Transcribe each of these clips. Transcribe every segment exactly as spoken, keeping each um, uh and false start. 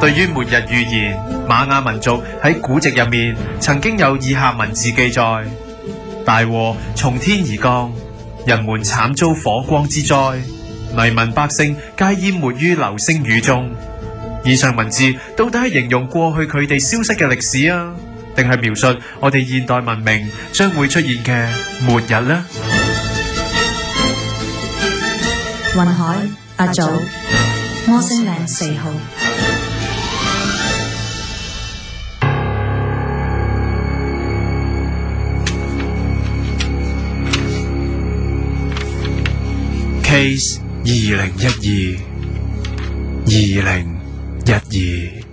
對於末日預言，瑪雅民族喺古籍入面曾經有以下文字記載：大禍從天而降，人們慘遭火光之災，黎民百姓皆淹沒於流星雨中。以上文字到底係形容過去佢哋消失嘅歷史啊，定係描述我哋現代文明將會出現嘅末日呢？ 雲海阿祖，摩星嶺四號。 Case 二零一二二零一二。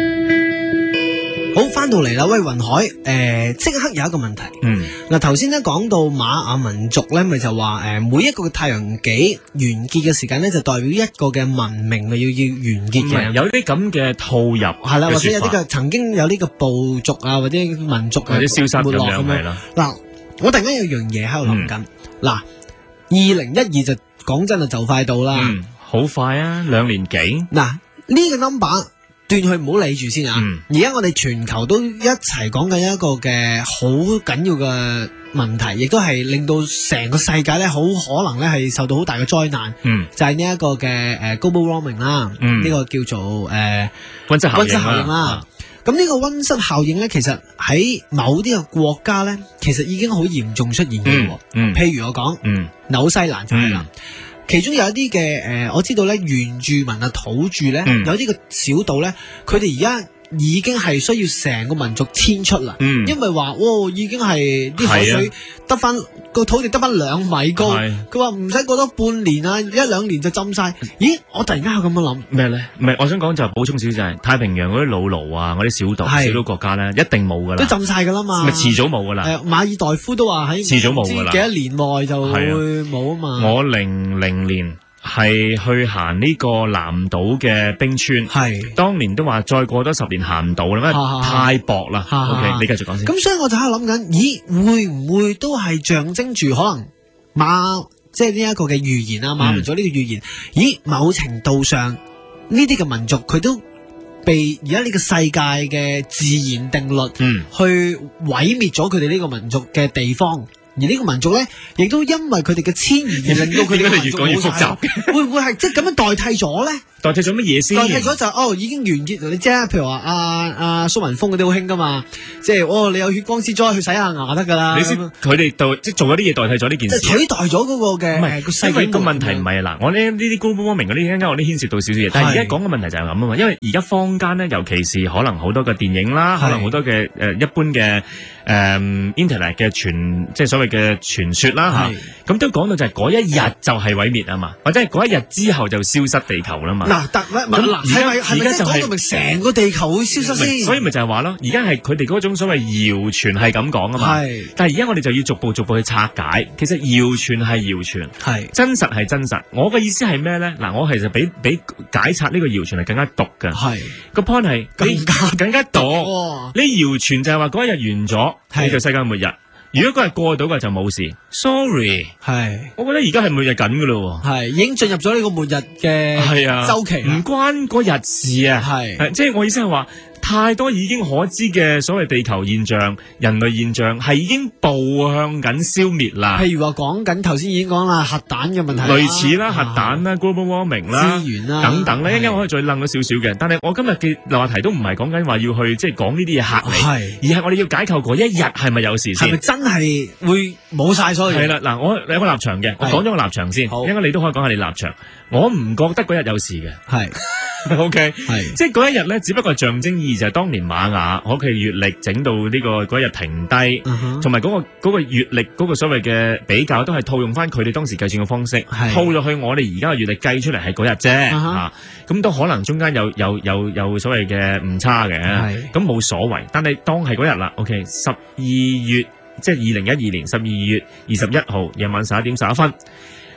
好，翻到嚟啦，喂，雲海，誒、呃，即刻有一個問題。 嗯， 嗱，頭先咧講到瑪雅民族咧，咪就話誒、呃，每一個嘅太陽紀完結嘅時間咧，就代表一個嘅文明咪要要完結嘅。 有啲咁嘅套入係啦，或者有啲嘅曾經有呢個部族啊，或者民族或者消失咁樣係啦。嗱， 我突然間有樣嘢喺度諗緊。嗱、嗯，二零一二就講真啊，就快到啦。 嗯，好快啊，兩年幾。 嗱，呢、這個 number。斷去唔好理住先啊！而家、嗯、我哋全球都一齊講緊一個嘅好緊要嘅問題，亦都係令到成個世界咧好可能咧係受到好大嘅災難。嗯，就係呢一個嘅誒 global warming 啦，呢、嗯、個叫做誒溫室溫室效應啦。咁呢個溫室效應咧，其實喺某啲嘅國家咧，其實已經好嚴重出現嘅。嗯嗯、譬如我講，嗯、紐西蘭就係啦。嗯其中有一啲嘅誒，我知道咧，原住民啊、土著咧，嗯、有啲嘅小島咧，佢哋而家已經係需要成個民族遷出啦，嗯、因為話，哇、哦，已經係啲海水得翻個土地得翻兩米高，佢話唔使過多半年啊，一兩年就浸晒。咦，我突然間有咁樣諗咩咧？唔係，我想講就係補充少少就係太平洋嗰啲老盧啊，嗰啲小島、小島國家咧，一定冇噶啦， 都浸晒噶啦嘛， 咪遲早冇噶啦。 誒，馬爾代夫都話喺遲早冇噶啦， 幾多年內就會冇啊嘛。 我零零年係去行呢個南島嘅冰川，係當年都話再過多十年行唔到啦，因為太薄啦。OK，你繼續講先。 咁所以我就喺度諗緊，咦，會唔會都係象徵住可能馬即係呢一個嘅預言啊，馬民族呢個預言？咦，某程度上呢啲嘅民族佢都被而家呢個世界嘅自然定律，嗯，去毀滅咗佢哋呢個民族嘅地方。而呢個民族咧，亦都因為佢哋嘅遷移而令到佢哋嘅民族越講越複雜。會唔會係即係咁樣代替咗咧？ 代替咗乜嘢先？ 代替咗就哦已經完結。你知啊，譬如話阿阿蘇文峰嗰啲好興噶嘛，即係哦你有血光之災去洗下牙得噶啦。 你先佢哋代即係做咗啲嘢代替咗呢件事。 取代咗嗰個嘅。唔係個世界。因為個問題唔係嗱，我呢呢啲 global warming 嗰啲一陣間我啲牽涉到少少嘢，但係而家講嘅問題就係咁啊嘛。因為而家坊間咧，尤其是可能好多嘅電影啦，可能好多嘅誒一般嘅誒 internet 嘅傳即係所謂嘅傳說啦嚇，咁都講到就係嗰一日就係毀滅啊嘛，或者係嗰一日之後就消失地球啦嘛。 嗱，但係咪係咪係咪即係講到明成個地球會消失先？ 所以咪就係話咯，而家係佢哋嗰種所謂謠傳係咁講啊嘛。係，但係而家我哋就要逐步逐步去拆解，其實謠傳係謠傳，係真實係真實。我嘅意思係咩咧？嗱，我其實比比解拆呢個謠傳係更加毒嘅。係個 point 係更加更加毒。呢謠傳就係話嗰一日完咗，呢個世界末日。如果嗰日過到嘅就冇事 ，sorry， 係，我覺得而家係末日緊噶咯，係已經進入咗呢個末日嘅係啊周期，唔關嗰日事啊，係，即係我意思係話。太多已經可知嘅所謂地球現象、人類現象係已經步向緊消滅啦。譬如話講緊頭先已經講啦，核彈嘅問題，類似啦，核彈啦 global warming 啦，資源啦等等咧，一陣間我可以再諗咗少少嘅。但係我今日嘅話題都唔係講緊話要去即係講呢啲嘢嚇你，而係我哋要解構嗰一日係咪有事先？係咪真係會冇晒所有嘢？係啦，嗱，我有個立場嘅，我講咗個立場先，應該你都可以講下你立場。我唔覺得嗰日有事嘅，係。O K， 係即係嗰一日咧，只不過係象徵意義就係當年瑪雅，我嘅月曆整到呢個嗰一日停低，同埋嗰個嗰個月曆嗰個所謂嘅比較，都係套用翻佢哋當時計算嘅方式，套落去我哋而家嘅月曆計出嚟係嗰日啫，吓咁都可能中間有有有有所謂嘅誤差嘅，咁冇所謂。但係當係嗰日啦 ，O K， 十二月即係二零一二年十二月二十一號夜晚十一點十一分。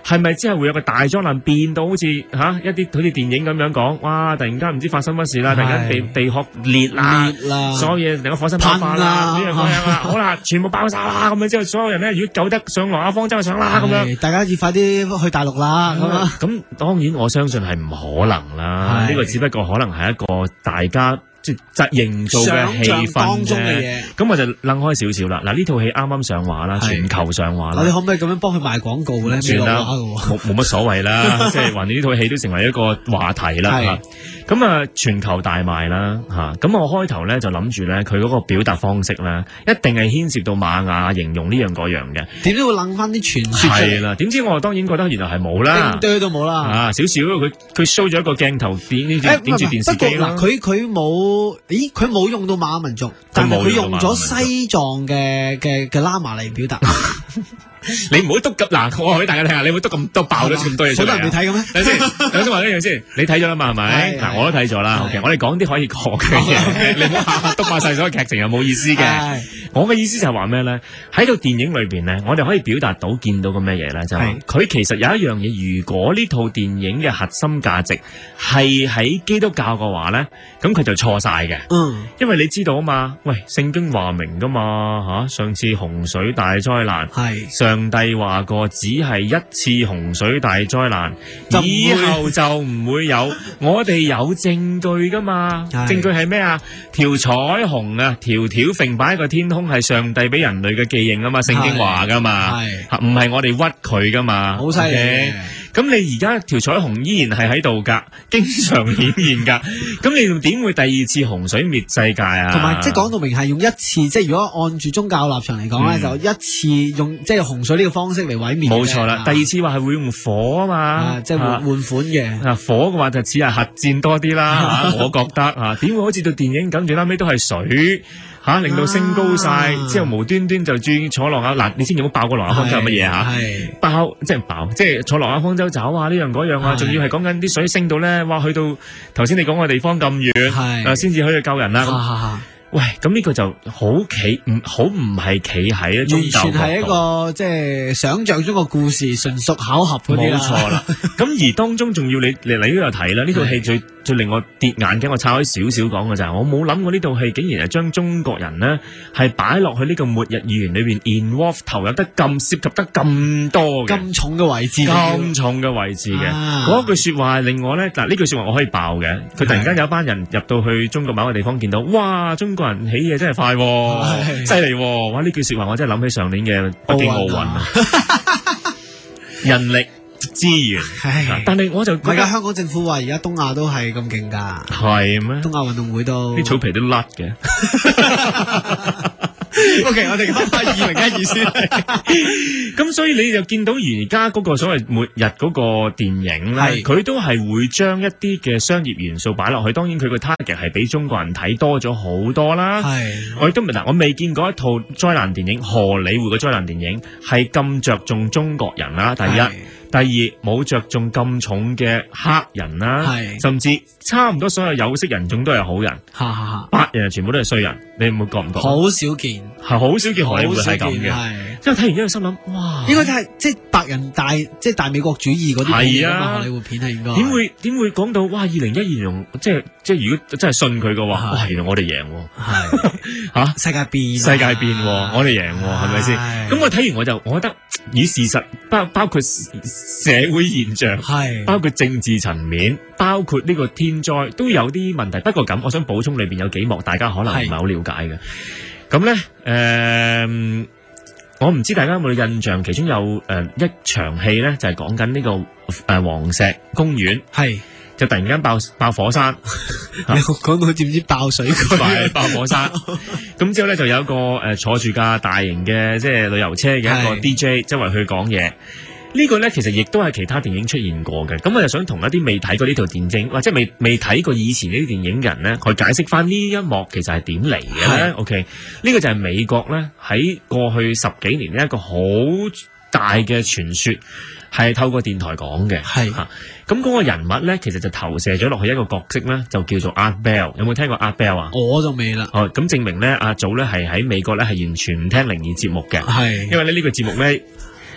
係咪之後會有個大災難變到好似吓、啊、一啲好似電影咁樣講？哇！突然間唔知發生乜事啦，突然間地地殼裂啦，所有嘢成個火山爆發啦，呢樣嗰樣啦，好啦，全部爆晒啦，咁樣之後所有人咧，如果救得上挪亞方舟就上啦，咁樣大家要快啲去大陸啦，咁啊， 咁當然我相信係唔可能啦，呢個只不過可能係一個大家。即係營造嘅氣氛啫，咁我就諗開少少啦。嗱，呢套戲啱啱上畫啦，全球上畫啦。 你可唔可以咁樣幫佢賣廣告咧？ 算啦，冇冇乜所謂啦。即係話你呢套戲都成為一個話題啦。咁啊，全球大賣啦嚇。咁我開頭咧就諗住咧，佢嗰個表達方式咧，一定係牽涉到瑪雅形容呢樣嗰樣嘅。 點都會諗翻啲傳説出嚟。 係啦，點知我當然覺得原來係冇啦， 對都冇啦。 啊，少少佢佢 show 咗一個鏡頭點呢點點住電視機啦。 佢佢冇。咦，佢冇用到馬雅民族，但係佢用咗西藏嘅嘅嘅喇嘛嚟表達。 你唔好督咁嗱，我話俾大家聽下，你唔好督咁多爆咗咁多嘢出嚟。 好多人未睇嘅咩？ 等先，等先話呢樣先。你睇咗啦嘛？係咪？嗱，我都睇咗啦。OK，我哋講啲可以講嘅嘢，你唔好下下督爆晒所有劇情又冇意思嘅。我嘅意思就係話咩咧？喺套電影裏邊咧，我哋可以表達到見到個咩嘢咧？就係佢其實有一樣嘢，如果呢套電影嘅核心價值係喺基督教嘅話咧，咁佢就錯晒嘅。嗯，因為你知道啊嘛，喂，聖經話明噶嘛嚇，上次洪水大災難係上帝話過，只係一次洪水大災難，以後就唔會有。我哋有證據噶嘛？證據係咩啊？條彩虹啊，條條揈擺喺個天空，係上帝俾人類嘅記認啊嘛。聖經話噶嘛，唔係我哋屈佢噶嘛。好犀利！咁你而家條彩虹依然係喺度噶，經常顯現噶。咁你又點會第二次洪水滅世界啊？ 同埋即係講到明係用一次，即係如果按住宗教立場嚟講咧，就一次用即係洪水呢個方式嚟毀滅。 冇錯啦，第二次話係會用火啊嘛， 即係換換款嘅。 啊，火嘅話就似係核戰多啲啦，我覺得啊，點會好似到電影咁，最後尾都係水吓，令到升高晒，之後無端端就轉坐落啊！嗱，你先唔好爆個挪亞方舟係乜嘢吓？爆即係爆，即係坐挪亞方舟走啊！呢樣嗰樣啊，仲要係講緊啲水升到咧，哇！去到頭先你講個地方咁遠，誒，先至可以救人啦。喂，咁呢個就好企唔好唔係企喺一種完全係一個即係想象中個故事，純屬巧合嗰啲啦。冇錯啦。咁而當中仲要你你你都有睇啦，呢套戲最最令我跌眼鏡，我拆開少少講嘅就係，我冇諗過呢套戲竟然係將中國人呢係擺落去呢個末日預言裏邊 involve 投入得咁涉及得咁多嘅咁重嘅位置， 咁重嘅位置嘅嗰句説話令我咧嗱呢句説話我可以爆嘅，佢突然間有班人入到去中國某個地方見到，哇！中國人起嘢真係快，犀利喎！哇！呢句説話我真係諗起上年嘅北京奧運啊，人力資源，但係我就而家香港政府話而家東亞都係咁勁㗎， 係咩？ 東亞運動會都啲草皮都甩嘅。 O K， 我哋講翻二零一二先。 咁所以你就見到而家嗰個所謂末日嗰個電影咧，佢都係會將一啲嘅商業元素擺落去。當然佢個 target 係比中國人睇多咗好多啦。係，我亦都唔嗱，我未見過一套災難電影，荷里活嘅災難電影係咁着重中國人啦。第一。第二冇着重咁重嘅黑人啦，甚至差唔多所有有色人種都係好人，白人全部都係衰人，你有冇覺唔覺？ 好少見， 係好少見荷里活係咁嘅，即係睇完之後心諗，哇！ 應該就係即係白人大，即係大美國主義嗰啲片啊，荷里活片係應該。 點會點會講到哇？二零一二年即係即係如果真係信佢嘅話，哇！原來我哋贏喎，嚇世界變，世界變，我哋贏喎，係咪先？咁我睇完我就我覺得以事實包包括。社會現象係包括政治層面，包括呢個天災都有啲問題。不過咁，我想補充裏邊有幾幕，大家可能唔係好了解嘅。咁咧，誒、呃，我唔知大家有冇印象，其中有誒、呃、一場戲咧，就係講緊呢個誒、呃、黃石公園，係就突然間爆爆火山， 你講到知唔知爆水渠？ 爆火山。咁之後咧就有一個誒、呃、坐住架大型嘅即係旅遊車嘅一個 D J 周圍去講嘢。呢個咧其實亦都係其他電影出現過嘅，咁我就想同一啲未睇過呢套電影或者未未睇過以前呢啲電影嘅人咧，去解釋翻呢一幕其實係點嚟嘅咧。OK，呢個就係美國咧喺過去十幾年一個好大嘅傳說，係透過電台講嘅。係嚇，咁嗰個人物咧其實就投射咗落去一個角色咧，就叫做 Art Bell。有冇聽過 Art Bell 啊？ 我就未啦。 哦，咁證明咧阿祖咧係喺美國咧係完全唔聽靈異節目嘅。係，因為咧呢個節目咧。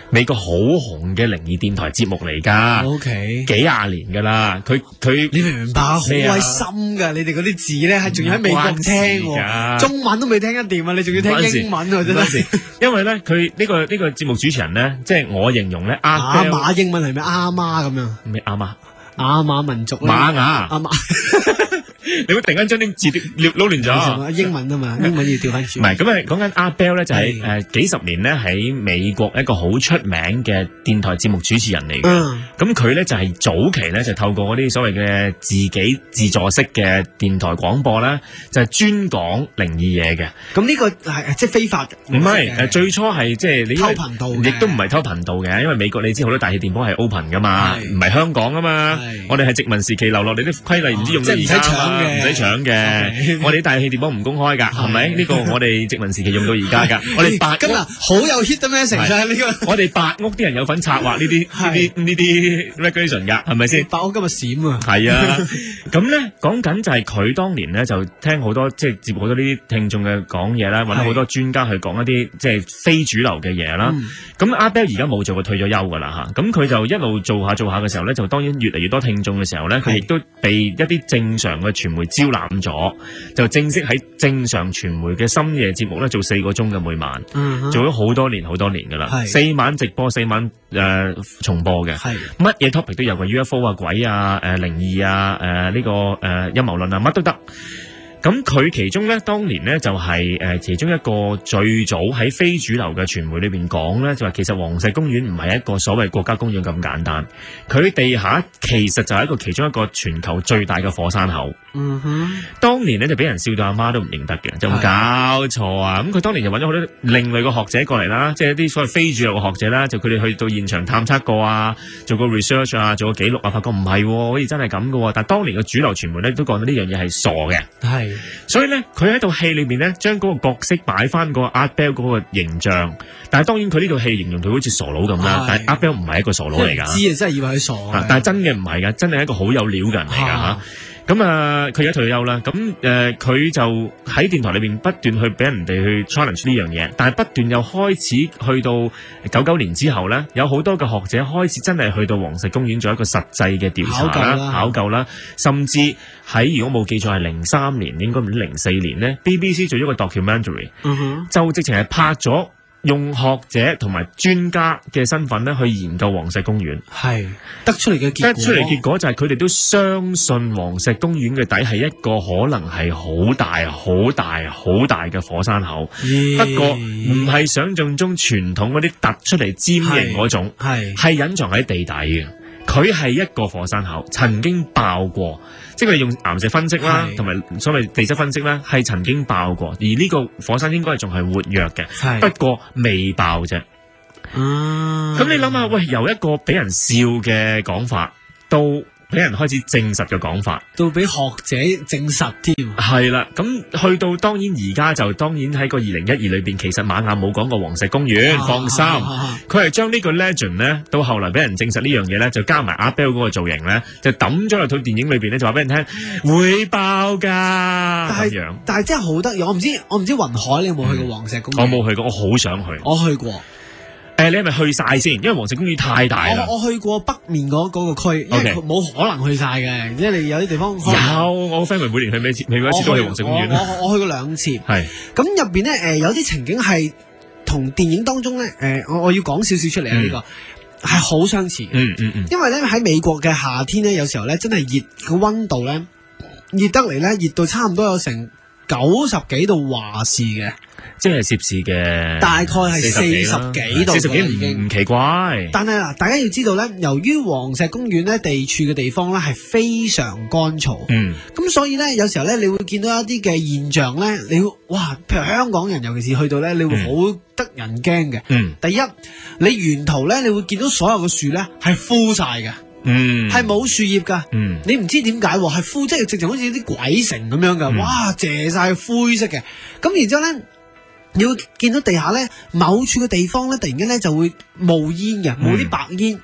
美國好紅嘅靈異電台節目嚟噶 ，OK， 幾廿年噶啦，佢佢你明唔明白？好鬼深噶，你哋嗰啲字咧係仲要喺美國聽，中文都未聽得掂啊，你仲要聽英文啊，真係。 因為咧，佢呢個呢個節目主持人咧，即係我形容咧， 阿馬英文係咩？阿媽咁樣咩？阿媽阿馬民族瑪雅阿媽。 你會突然間將啲字撈撈亂咗？ 英文啊嘛，英文要調翻轉。 唔係咁啊，講緊阿 Bell 咧就係誒幾十年咧喺美國一個好出名嘅電台節目主持人嚟嘅。咁佢咧就係早期咧就透過嗰啲所謂嘅自己自助式嘅電台廣播咧，就係專講靈異嘢嘅。 咁呢個係即係非法嘅？ 唔係誒，最初係即係你偷頻道， 亦都唔係偷頻道嘅，因為美國你知好多大氣電波係 open 噶嘛，唔係香港啊嘛。我哋係殖民時期留落嚟啲規例，唔知用到而家。唔使搶嘅， okay. 我哋大氣電波唔公開噶，係咪？呢個我哋殖民時期用到而家噶，我哋白今日好有 hit 嘅 message 啊！呢個我哋白屋啲人有份策劃呢啲呢啲呢啲 regulation 噶，係咪先？ 白屋今日閃啊！ 係啊，咁咧講緊就係佢當年咧就聽好多即係接好多呢啲聽眾嘅講嘢啦，揾好多專家去講一啲即係非主流嘅嘢啦。咁阿 Bell 而家冇做，佢退咗休噶啦嚇。咁佢就一路做下做下嘅時候咧，就當然越嚟越多聽眾嘅時候咧，佢亦都被一啲正常嘅傳媒招攬咗，就正式喺正常傳媒嘅深夜節目咧做四個鐘嘅每晚，嗯、做咗好多年好多年噶啦，四晚直播四晚誒、呃、重播嘅，乜嘢 topic 都有嘅 U F O 啊、鬼啊、誒靈異啊、誒、呃、呢、這個誒陰謀論啊，乜都得。咁佢其中咧，當年咧就係、是、誒、呃、其中一個最早喺非主流嘅傳媒裏邊講咧，就話其實黃石公園唔係一個所謂國家公園咁簡單，佢地下其實就係一個其中一個全球最大嘅火山口。嗯哼，當年咧就俾人笑到阿媽都唔認得嘅，就冇搞錯啊！咁佢當年就揾咗好多另類嘅學者過嚟啦，即係一啲所謂非主流嘅學者啦，就佢哋去到現場探測過啊，做過 research 啊，做過記錄啊，發覺唔係，好似真係咁嘅。但係當年嘅主流傳媒咧都講到呢樣嘢係傻嘅，係。所以咧，佢喺套戲裏面咧，將嗰個角色擺翻個阿 Bell 嗰個形象，但係當然佢呢套戲形容佢好似傻佬咁啦，但係阿 Bell 唔係一個傻佬嚟噶， 知啊，真係以為佢傻， 但係真嘅唔係噶，真係一個好有料嘅人嚟噶吓。咁啊，佢而家退休啦，咁誒，佢、呃、就喺電台裏邊不斷去俾人哋去 challenge 呢樣嘢，但係不斷又開始去到九九年之後咧，有好多嘅學者開始真係去到黃石公園做一個實際嘅調查啦、考究啦，甚至喺如果冇記錯係零三年，應該唔知零四年咧 ，B B C 做咗個 documentary，、嗯、哼就直情係拍咗。用學者同埋專家嘅身份咧去研究黃石公園，係得出嚟嘅結果。得出嚟結果就係佢哋都相信黃石公園嘅底係一個可能係好大、好大、好大嘅火山口。Yeah. 不過唔係想象中傳統嗰啲突出嚟尖形嗰種，係係隱藏喺地底嘅。佢係一個火山口，曾經爆過，即係佢哋用岩石分析啦，同埋所謂地質分析啦，係曾經爆過。而呢個火山應該係仲係活躍嘅，不過未爆啫。嗯，咁你諗下，喂，由一個俾人笑嘅講法到俾人開始證實嘅講法， 到俾學者證實添。 係啦，咁去到當然而家就當然喺個二零一二裏邊，其實瑪雅冇講過黃石公園，啊、放心，佢係將呢個 legend 咧，到後來俾人證實呢樣嘢咧，就加埋阿 Bell 嗰個造型咧，就抌咗落套電影裏邊咧，就話俾人聽會爆噶。 但係但係真係好得意，我唔知我唔知雲海你有冇去過黃石公園？ 嗯、我冇去過，我好想去。 我去過。 誒、欸，你係咪去晒先？因為黃石公園太大啦。 我我去過北面嗰嗰個區，因為冇可能去晒嘅，因為你有啲地方有。我個 friend 每年去每次每一次都去黃石公園。 我我，我去過兩次。係。咁入邊咧，誒、呃，有啲情景係同電影當中咧，誒、呃，我我要講少少出嚟啊！呢、嗯這個係好相似嘅。嗯嗯嗯。因為咧喺美國嘅夏天咧，有時候咧真係熱個溫度咧熱得嚟咧，熱到差唔多有成九十幾度華氏嘅。 即係攝氏嘅， 大概係四十幾度， 四十幾已經唔奇怪。 但係嗱，大家要知道咧，由於黃石公園咧地處嘅地方咧係非常乾燥，嗯，咁所以咧有時候咧你會見到一啲嘅現象咧，你會哇，譬如香港人尤其是去到咧，你會好得人驚嘅。嗯，第一，你沿途咧你會見到所有嘅樹咧係枯晒嘅。嗯，係冇樹葉噶，嗯，你唔知點解係枯，即係直情好似啲鬼城咁樣噶，嗯、哇，謝晒灰色嘅，咁然之後咧。你會見到地下咧，某處嘅地方咧，突然間咧就會冒煙嘅，冒啲白煙。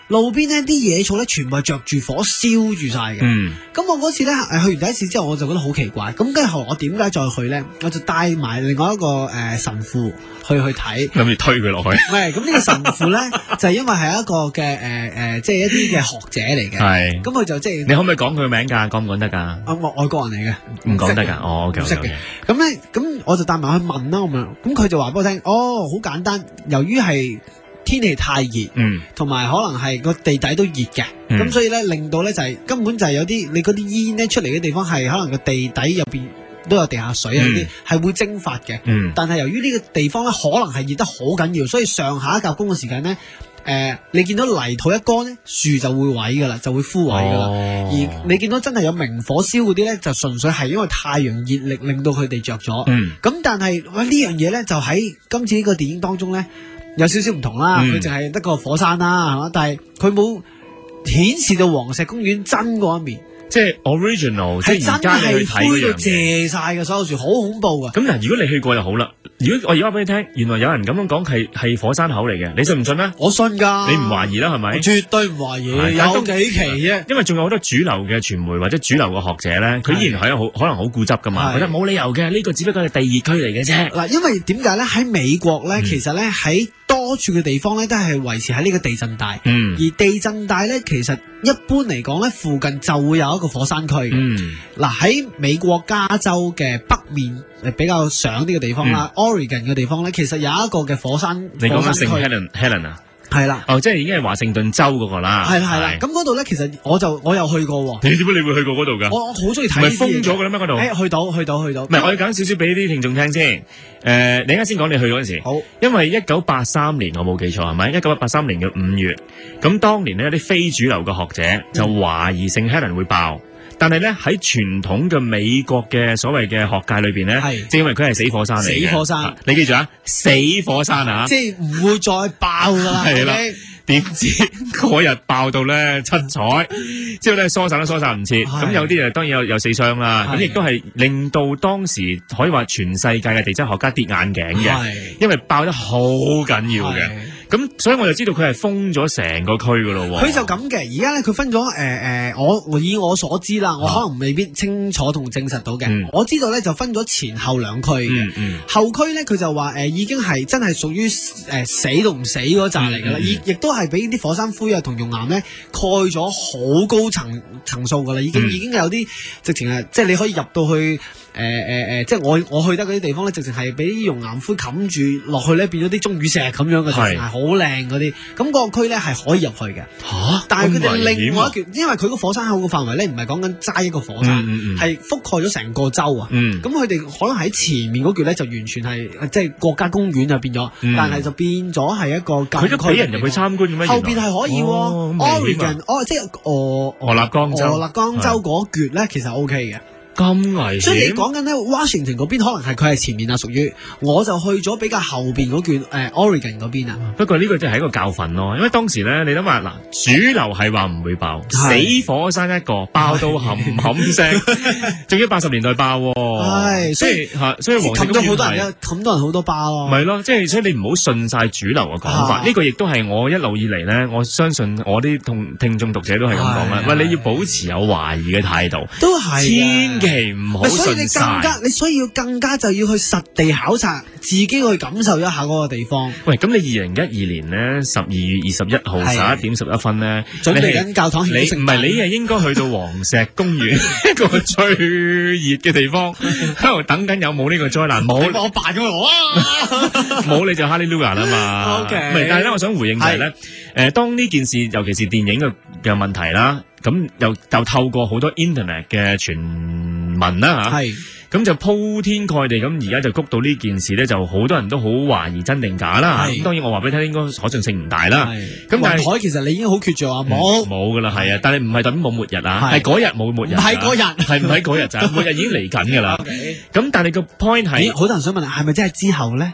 路邊呢啲野草咧全部係着住火燒住晒嘅。 嗯， 咁我嗰次咧誒去完第一次之後，我就覺得好奇怪。咁跟住後來我點解再去咧？我就帶埋另外一個誒、呃、神父去去睇， 諗住推佢落去。 唔係，咁呢個神父咧就係因為係一個嘅誒誒，即係一啲嘅學者嚟嘅。係，咁佢就即係你可唔可以講佢名㗎？講唔講得㗎？ 啊，外外國人嚟嘅， 唔講得㗎。哦，OK OK OK。 咁咧，咁我就帶埋去問啦，咁樣，咁佢就話俾我聽，哦，好簡單，由於係天氣太熱，嗯，同埋可能係個地底都熱嘅，咁、嗯、所以咧令到咧就係、是、根本就係有啲你嗰啲煙咧出嚟嘅地方係可能個地底入邊都有地下水啊啲係會蒸發嘅，嗯，但係由於呢個地方咧可能係熱得好緊要，所以上下一夾工嘅時間咧。誒、呃，你見到泥土一乾咧，樹就會毀噶啦，就會枯萎噶啦。哦、而你見到真係有明火燒嗰啲咧，就純粹係因為太陽熱力令到佢哋着咗。嗯，咁但係喂呢樣嘢咧，就喺今次呢個電影當中咧，有少少唔同啦。佢淨係得個火山啦，係嘛？但係佢冇顯示到黃石公園真嗰一面。即係 original，即係而家你去睇嗰樣謝晒嘅所有樹，好恐怖噶。咁嗱，如果你去過就好啦。如果我而家話俾你聽，原來有人咁樣講係係火山口嚟嘅，你信唔信咧？我信噶。你唔懷疑啦，係咪？絕對唔懷疑。有幾期啫？因為仲有好多主流嘅傳媒或者主流嘅學者咧，佢依然係好可能好固執噶嘛，覺得冇理由嘅，呢個只不過係第二區嚟嘅啫。嗱，因為點解咧？喺美國咧，其實咧喺多處嘅地方咧，都係維持喺呢個地震帶。嗯。而地震帶咧，其實一般嚟講咧，附近就會有一個火山區嘅。嗯。嗱，喺美國加州嘅北面誒比較上呢個地方啦、嗯、，Oregon 嘅地方咧，其實有一個嘅火山。你講緊聖 Helen Helen 啊？係啦。哦，即係已經係華盛頓州嗰個啦。係啦係啦。咁嗰度咧，其實我就我有去過喎。你點解你會去過嗰度㗎？我我好中意睇。唔係封咗㗎啦咩？嗰度？誒，去到去到去到。唔係，我要講少少俾啲聽眾聽先。誒、呃，你啱先講你去嗰陣時。好。因為一九八三年我冇記錯係咪？一九八三年嘅五月，咁當年呢，有啲非主流嘅學者就懷疑聖 Helen 會爆。嗯，但係咧喺傳統嘅美國嘅所謂嘅學界裏邊咧，係，正因為佢係死火山嚟嘅。死火山，你記住啊，死火山啊，即係唔會再爆噶啦。係啦，點知嗰日爆到咧七彩，之後咧疏散都疏散唔切，咁有啲誒當然有有死傷啦，咁亦都係令到當時可以話全世界嘅地質學家跌眼鏡嘅，因為爆得好緊要嘅。咁所以我就知道佢係封咗成個區噶咯喎。佢就咁嘅，而家咧佢分咗誒誒，我以我所知啦，我可能未必清楚同證實到嘅。嗯、我知道咧就分咗前後兩區嘅。嗯嗯、後區咧佢就話誒、呃、已經係真係屬於誒死到唔死嗰扎嚟噶啦，亦亦都係俾啲火山灰啊同熔岩咧蓋咗好高層層數噶啦，已經、嗯、已經有啲直情係即係你可以入到去。誒誒誒，即係我我去得嗰啲地方咧，直情係俾啲熔岩灰冚住落去咧，變咗啲鐘乳石咁樣嘅，直情係好靚嗰啲。咁、嗰個區咧係可以入去嘅。嚇、啊！但係佢哋另外一橛，因為佢個火山口嘅範圍咧，唔係講緊齋一個火山，係、嗯嗯、覆蓋咗成個州啊。咁佢哋可能喺前面嗰橛咧，就完全係即係國家公園就變咗，嗯、但係就變咗係一個禁區。佢都俾人入去參觀嘅咩？後邊係可以喎。哦、Oregon，哦，即係俄俄勒岡州，俄勒岡州嗰橛咧，其實 O K 嘅。咁危險，所以你講緊咧，Washington 嗰邊可能係佢係前面啊，屬於我就去咗比較後邊嗰段誒 Oregon 嗰邊啊。不過呢個就係一個教訓咯，因為當時咧，你諗下嗱，主流係話唔會爆，死火山一個爆到冚冚聲，仲要八十年代爆，係，所以嚇，所以黃石公園冚咗好多人，冚多人好多爆咯。咪咯，即係所以你唔好信晒主流嘅講法，呢個亦都係我一路以嚟咧，我相信我啲同聽眾讀者都係咁講啦。喂，你要保持有懷疑嘅態度，都係千祈唔好信晒。所以你更加，你需要更加就要去實地考察，自己去感受一下嗰個地方。喂，咁你二零一二年咧十二月二十一號十一點十一分咧，準備緊教堂慶祝聖誕。你唔係你係應該去到黃石公園一個最熱嘅地方，喺度等緊有冇呢個災難。冇，我扮咗我啊！冇你就哈利路亞啦嘛。OK，唔係，但係咧，我想回應就係咧，誒，當呢件事，尤其是電影嘅嘅問題啦。咁又就透過好多 internet 嘅傳聞啦嚇，係咁就鋪天蓋地咁，而家就谷到呢件事咧，就好多人都好懷疑真定假啦。咁當然我話俾你聽，應該可信性唔大啦。咁但係海其實你已經好決絕話冇冇噶啦，係啊，但係唔係等於冇末日啊，係嗰日冇末日，唔係嗰日，係唔係嗰日咋？末日已經嚟緊噶啦。咁但係個 point 係，好多人想問係咪真係之後咧？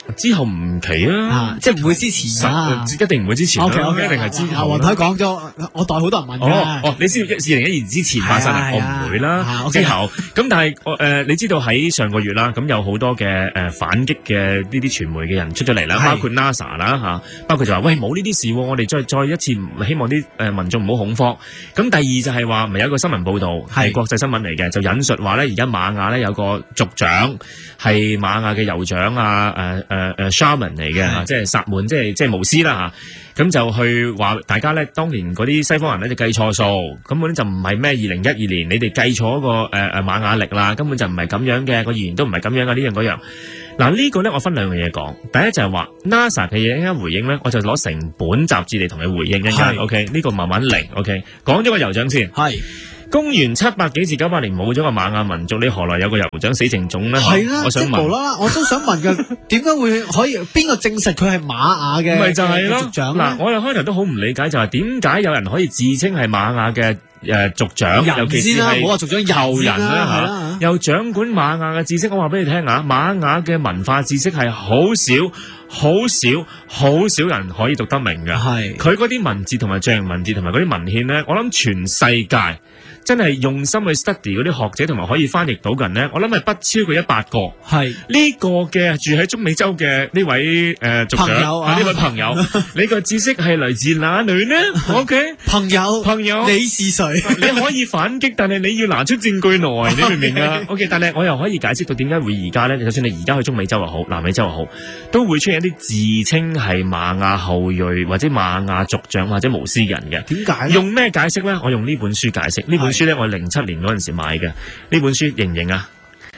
之後唔奇啊， 即係唔會之前啊， 一定唔會之前 ，OK OK， 一定係之後。 雲海講咗，我代好多人問嘅。 哦哦，你知二零一二之前發生啊？我唔會啦，之後咁，但係誒，你知道喺上個月啦，咁有好多嘅誒反擊嘅呢啲傳媒嘅人出咗嚟啦，包括 NASA 啦吓，包括就話喂冇呢啲事，我哋再再一次希望啲誒民眾唔好恐慌。咁第二就係話，咪有一個新聞報道係國際新聞嚟嘅，就引述話咧，而家瑪雅咧有個族長係瑪雅嘅酋長啊，誒誒誒 Shaman 嚟嘅，即係薩滿，即係即係巫師啦吓。咁就去話大家咧，當年嗰啲西方人咧就計錯數，根本就唔係咩二零一二年，你哋計錯個誒誒瑪雅曆啦，根本就唔係咁樣嘅，個語言都唔係咁樣嘅，呢樣嗰樣。嗱呢個咧，我分兩樣嘢講。第一就係話 NASA 嘅嘢，一陣回應咧，我就攞成本雜誌嚟同你回應一陣。OK，呢個慢慢嚟。OK，講咗個酋長先。係。公元七百幾至九百年冇咗個瑪雅民族，你何來有個酋長死剩種咧？係啦， 我想問，無啦啦，我都想問嘅，點解會可以邊個證實佢係瑪雅嘅？咪就係咯，族長嗱，我哋開頭都好唔理解，就係點解有人可以自稱係瑪雅嘅誒族長，尤其是係冇話族長遊人啦吓，又掌管瑪雅嘅知識。我話俾你聽啊，瑪雅嘅文化知識係好少。好少好少人可以讀得明嘅，係佢嗰啲文字同埋象形文字同埋嗰啲文獻咧，我諗全世界真係用心去 study 嗰啲學者同埋可以翻譯到嘅人咧，我諗係不超過一百個。係呢個嘅住喺中美洲嘅呢位誒族長啊，呢位朋友，你個知識係嚟自哪裏呢 ？OK， 朋友，朋友，你是誰？你可以反擊，但係你要拿出證據來，你明唔明啊 ？OK， 但係我又可以解釋到點解會而家咧，就算你而家去中美洲又好，南美洲又好，都會出現一啲自稱係瑪雅後裔或者瑪雅族長或者巫師人嘅。點解？用咩解釋咧？我用呢本書解釋。呢本書咧，我零七年嗰陣時買嘅。呢本書認唔認啊？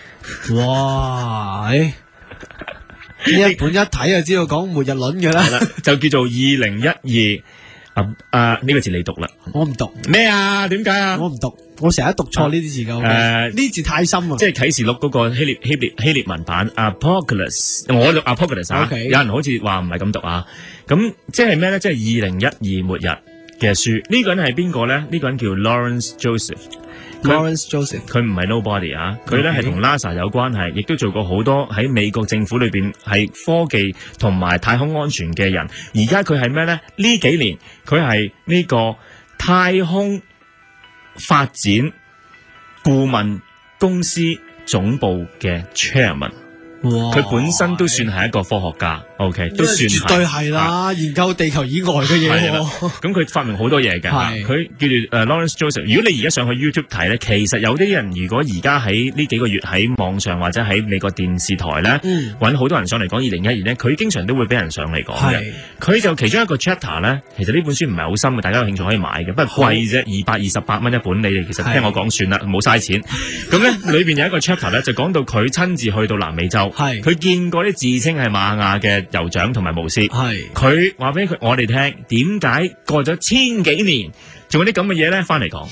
哇！呢一本一睇就知道講末日論嘅啦。就叫做二零一二。啊啊！呢個字你讀啦，我唔讀。咩啊？點解啊？我唔讀，我成日讀錯呢啲字噶。誒，呢字太深啊！即係啟示錄嗰個希臘希臘希臘文版 Apocalypse， 我讀 Apocalypse 啊。有人好似話唔係咁讀啊。咁即係咩咧？即係二零一二末日嘅書。呢個人係邊個咧？呢個人叫 Lawrence Joseph。Lawrence Joseph， 佢唔係 nobody 啊，佢咧係同 NASA 有關係，亦都做過好多喺美國政府裏邊係科技同埋太空安全嘅人。而家佢係咩咧？呢幾年佢係呢個太空發展顧問公司總部嘅 chairman。佢本身都算係一個科學家 ，OK， 都算係，絕對係啦，啊、研究地球以外嘅嘢。咁佢發明好多嘢嘅，佢叫做誒 Lawrence Joseph。如果你而家上去 YouTube 睇咧，其實有啲人如果而家喺呢幾個月喺網上或者喺美國電視台咧，揾好、嗯、多人上嚟講二零一二咧，佢經常都會俾人上嚟講嘅。佢就其中一個 chapter 咧，其實呢本書唔係好深嘅，大家有興趣可以買嘅，不過貴啫，二百二十八蚊一本，你哋其實聽我講算啦，冇嘥錢。咁咧裏邊有一個 chapter 咧，就講到佢親自去到南美洲。係，佢見過啲自稱係瑪雅嘅酋長同埋巫師。係，佢話俾佢我哋聽，點解過咗千幾年，仲有啲咁嘅嘢咧？翻嚟講，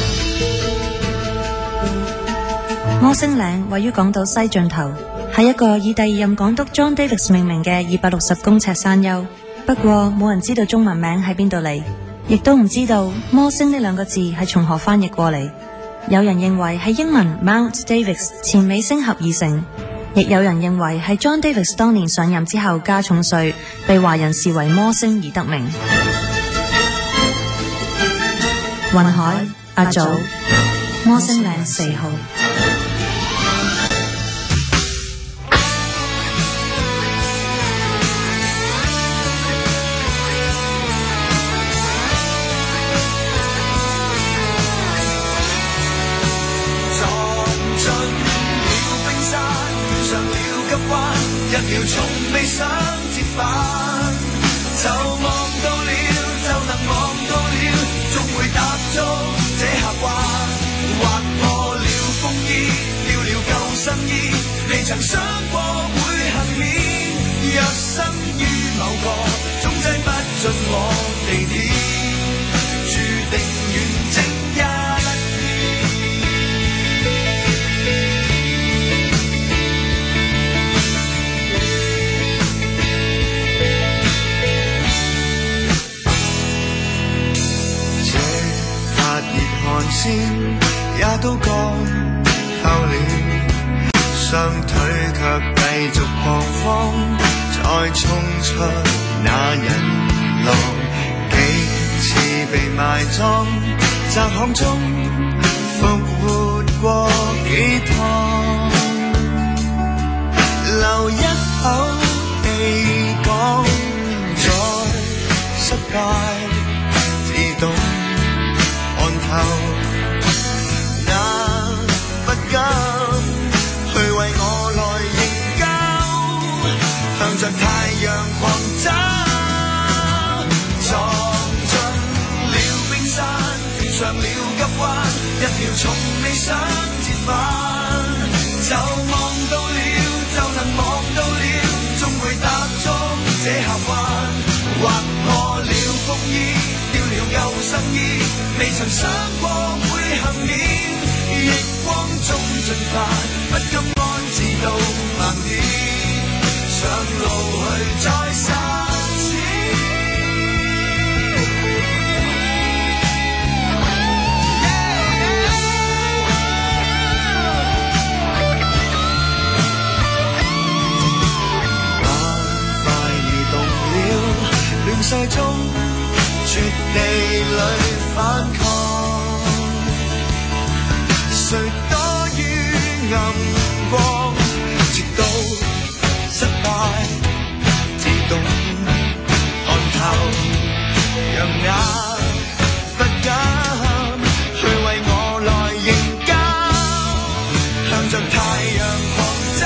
摩星嶺位於港島西盡頭，係一個以第二任港督 John Davis 命名嘅二百六十公尺山丘。不過冇人知道中文名喺邊度嚟，亦都唔知道摩星呢兩個字係從何翻譯過嚟。有人認為係英文 Mount Davis 前尾星合而成。亦有人認為係 John Davis 當年上任之後加重稅，被華人視為摩星而得名。雲海阿祖摩星嶺四號。 一秒從未想折返，就望到了，就能望到了，終會踏足這峽灣。劃破了風衣，掉了救生衣，未曾想過會幸免。若生於某個總擠不進我地點，注定遠征一先也都乾透了，雙腿卻繼續彷徨，隨再衝出那人浪，幾次被埋葬，窄巷中復活過幾趟，留一口氣講，在世界自動看透，那不甘去為我來營救，向着太陽狂走，撞進了冰山，斷上了急彎，一條從未想折返，就望到了，就能望到了，終會踏足這峽灣，劃破了風衣，掉了救生衣，未曾想過會幸免，逆光中進發，不甘安置到盲點，上路去再實踐。板塊移動了，亂世中絕地裏反抗，誰多於暗光，直到失敗自動看透，讓眼不敢去為我來營救，向着太陽狂走，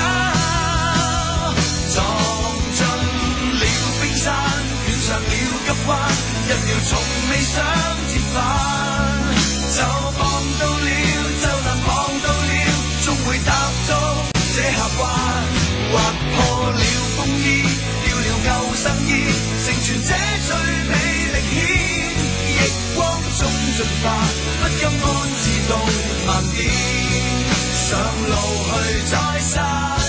撞進了冰山，斷上了急彎，一秒從未想折返，就望到了，就能望到了，終會踏足這峽灣，劃破了風衣，掉了救生衣，成全這最美歷險，逆光中進發，不甘安置到盲點，上路去再實